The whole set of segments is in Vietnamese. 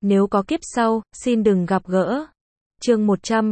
nếu có kiếp sau, xin đừng gặp gỡ. Chương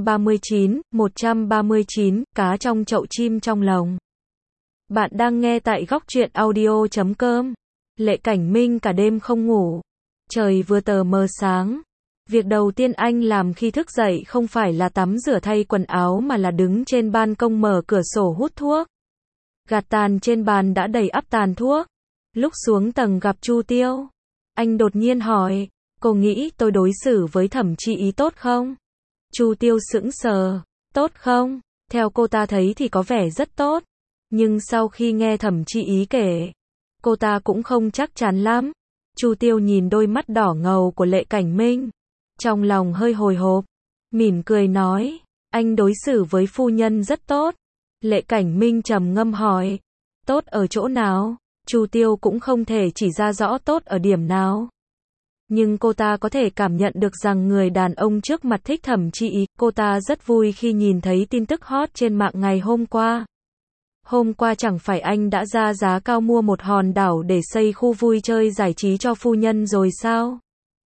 139, cá trong chậu chim trong lồng. Bạn đang nghe tại góc truyện audio.com. Lệ Cảnh Minh cả đêm không ngủ. Trời vừa tờ mờ sáng. Việc đầu tiên anh làm khi thức dậy không phải là tắm rửa thay quần áo mà là đứng trên ban công mở cửa sổ hút thuốc. Gạt tàn trên bàn đã đầy ắp tàn thuốc. Lúc xuống tầng gặp Chu Tiêu, anh đột nhiên hỏi, cô nghĩ tôi đối xử với Thẩm Chi Ý tốt không? Chu Tiêu sững sờ, tốt không? Theo cô ta thấy thì có vẻ rất tốt. Nhưng sau khi nghe Thẩm Chi Ý kể, cô ta cũng không chắc chắn lắm. Chu Tiêu nhìn đôi mắt đỏ ngầu của Lệ Cảnh Minh, trong lòng hơi hồi hộp, mỉm cười nói, anh đối xử với phu nhân rất tốt. Lệ Cảnh Minh trầm ngâm hỏi, tốt ở chỗ nào? Chu Tiêu cũng không thể chỉ ra rõ tốt ở điểm nào. Nhưng cô ta có thể cảm nhận được rằng người đàn ông trước mặt thích Thẩm Chi Ý. Cô ta rất vui khi nhìn thấy tin tức hot trên mạng ngày hôm qua. Hôm qua chẳng phải anh đã ra giá cao mua một hòn đảo để xây khu vui chơi giải trí cho phu nhân rồi sao?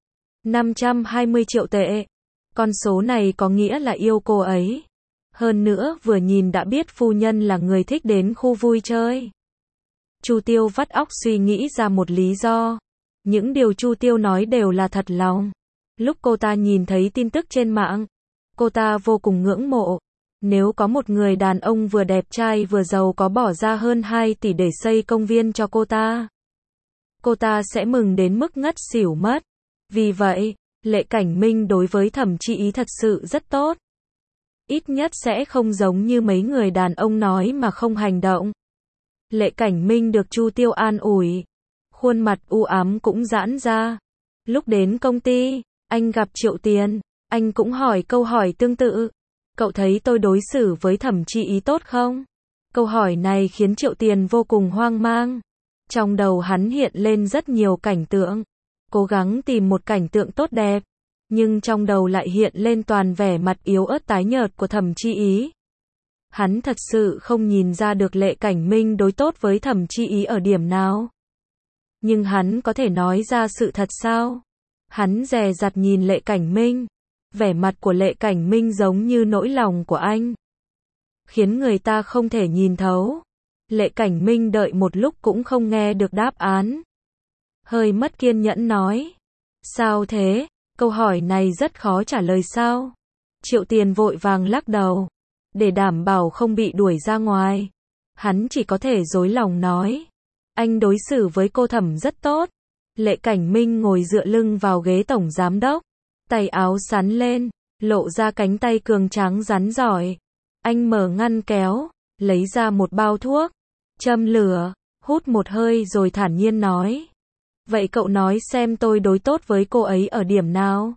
520 triệu tệ. Con số này có nghĩa là yêu cô ấy. Hơn nữa vừa nhìn đã biết phu nhân là người thích đến khu vui chơi. Chu Tiêu vắt óc suy nghĩ ra một lý do. Những điều Chu Tiêu nói đều là thật lòng. Lúc cô ta nhìn thấy tin tức trên mạng, cô ta vô cùng ngưỡng mộ. Nếu có một người đàn ông vừa đẹp trai vừa giàu có bỏ ra hơn 2 tỷ để xây công viên cho cô ta sẽ mừng đến mức ngất xỉu mất. Vì vậy, Lệ Cảnh Minh đối với Thẩm Chi Ý thật sự rất tốt. Ít nhất sẽ không giống như mấy người đàn ông nói mà không hành động. Lệ Cảnh Minh được Chu Tiêu an ủi, khuôn mặt u ám cũng giãn ra. Lúc đến công ty, anh gặp Triệu Tiền, anh cũng hỏi câu hỏi tương tự. Cậu thấy tôi đối xử với Thẩm Chi Ý tốt không? Câu hỏi này khiến Triệu Tiền vô cùng hoang mang. Trong đầu hắn hiện lên rất nhiều cảnh tượng, cố gắng tìm một cảnh tượng tốt đẹp, nhưng trong đầu lại hiện lên toàn vẻ mặt yếu ớt tái nhợt của Thẩm Chi Ý. Hắn thật sự không nhìn ra được Lệ Cảnh Minh đối tốt với Thẩm Chi Ý ở điểm nào. Nhưng hắn có thể nói ra sự thật sao? Hắn dè dặt nhìn Lệ Cảnh Minh. Vẻ mặt của Lệ Cảnh Minh giống như nỗi lòng của anh, khiến người ta không thể nhìn thấu. Lệ Cảnh Minh đợi một lúc cũng không nghe được đáp án. Hơi mất kiên nhẫn nói, sao thế? Câu hỏi này rất khó trả lời sao? Triệu Tiền vội vàng lắc đầu. Để đảm bảo không bị đuổi ra ngoài, hắn chỉ có thể dối lòng nói, anh đối xử với cô Thẩm rất tốt. Lệ Cảnh Minh ngồi dựa lưng vào ghế tổng giám đốc, tay áo xắn lên, lộ ra cánh tay cường tráng rắn giỏi. Anh mở ngăn kéo, lấy ra một bao thuốc, châm lửa, hút một hơi rồi thản nhiên nói, vậy cậu nói xem tôi đối tốt với cô ấy ở điểm nào?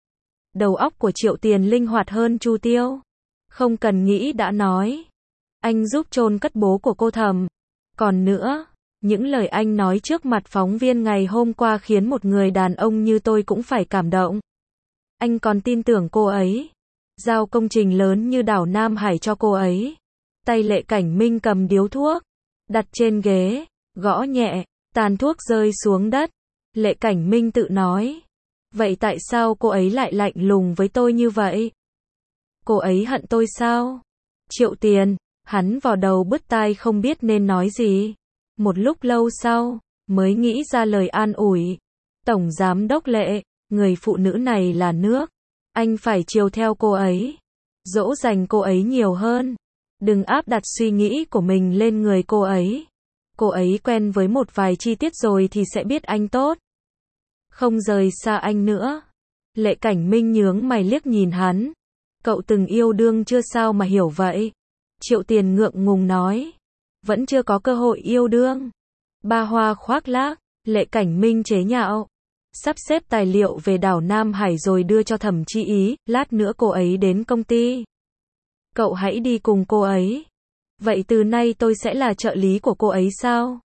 Đầu óc của Triệu Tiền linh hoạt hơn Chu Tiêu. Không cần nghĩ đã nói, anh giúp chôn cất bố của cô Thẩm. Còn nữa, những lời anh nói trước mặt phóng viên ngày hôm qua khiến một người đàn ông như tôi cũng phải cảm động. Anh còn tin tưởng cô ấy, giao công trình lớn như đảo Nam Hải cho cô ấy. Tay Lệ Cảnh Minh cầm điếu thuốc, đặt trên ghế, gõ nhẹ, tàn thuốc rơi xuống đất. Lệ Cảnh Minh tự nói, vậy tại sao cô ấy lại lạnh lùng với tôi như vậy? Cô ấy hận tôi sao? Triệu Tiền, hắn vò đầu bứt tai không biết nên nói gì. Một lúc lâu sau, mới nghĩ ra lời an ủi. Tổng giám đốc Lệ, người phụ nữ này là nước. Anh phải chiều theo cô ấy, dỗ dành cô ấy nhiều hơn. Đừng áp đặt suy nghĩ của mình lên người cô ấy. Cô ấy quen với một vài chi tiết rồi thì sẽ biết anh tốt, không rời xa anh nữa. Lệ Cảnh Minh nhướng mày liếc nhìn hắn. Cậu từng yêu đương chưa sao mà hiểu vậy? Triệu Tiền ngượng ngùng nói, vẫn chưa có cơ hội yêu đương. Ba hoa khoác lác. Lệ Cảnh Minh chế nhạo, sắp xếp tài liệu về đảo Nam Hải rồi đưa cho Thẩm Chi Ý, lát nữa cô ấy đến công ty. Cậu hãy đi cùng cô ấy. Vậy từ nay tôi sẽ là trợ lý của cô ấy sao?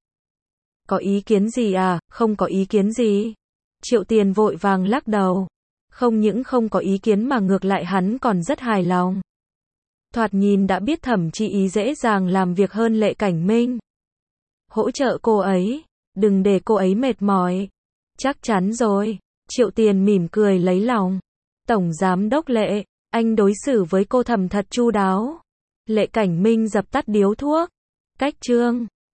Có ý kiến gì à? Không có ý kiến gì. Triệu Tiền vội vàng lắc đầu. Không những không có ý kiến mà ngược lại hắn còn rất hài lòng. Thoạt nhìn đã biết Thẩm Chi Ý dễ dàng làm việc hơn Lệ Cảnh Minh. Hỗ trợ cô ấy, đừng để cô ấy mệt mỏi. Chắc chắn rồi. Triệu Tiền mỉm cười lấy lòng. Tổng Giám đốc Lệ, anh đối xử với cô Thẩm thật chu đáo. Lệ Cảnh Minh dập tắt điếu thuốc. Cách chương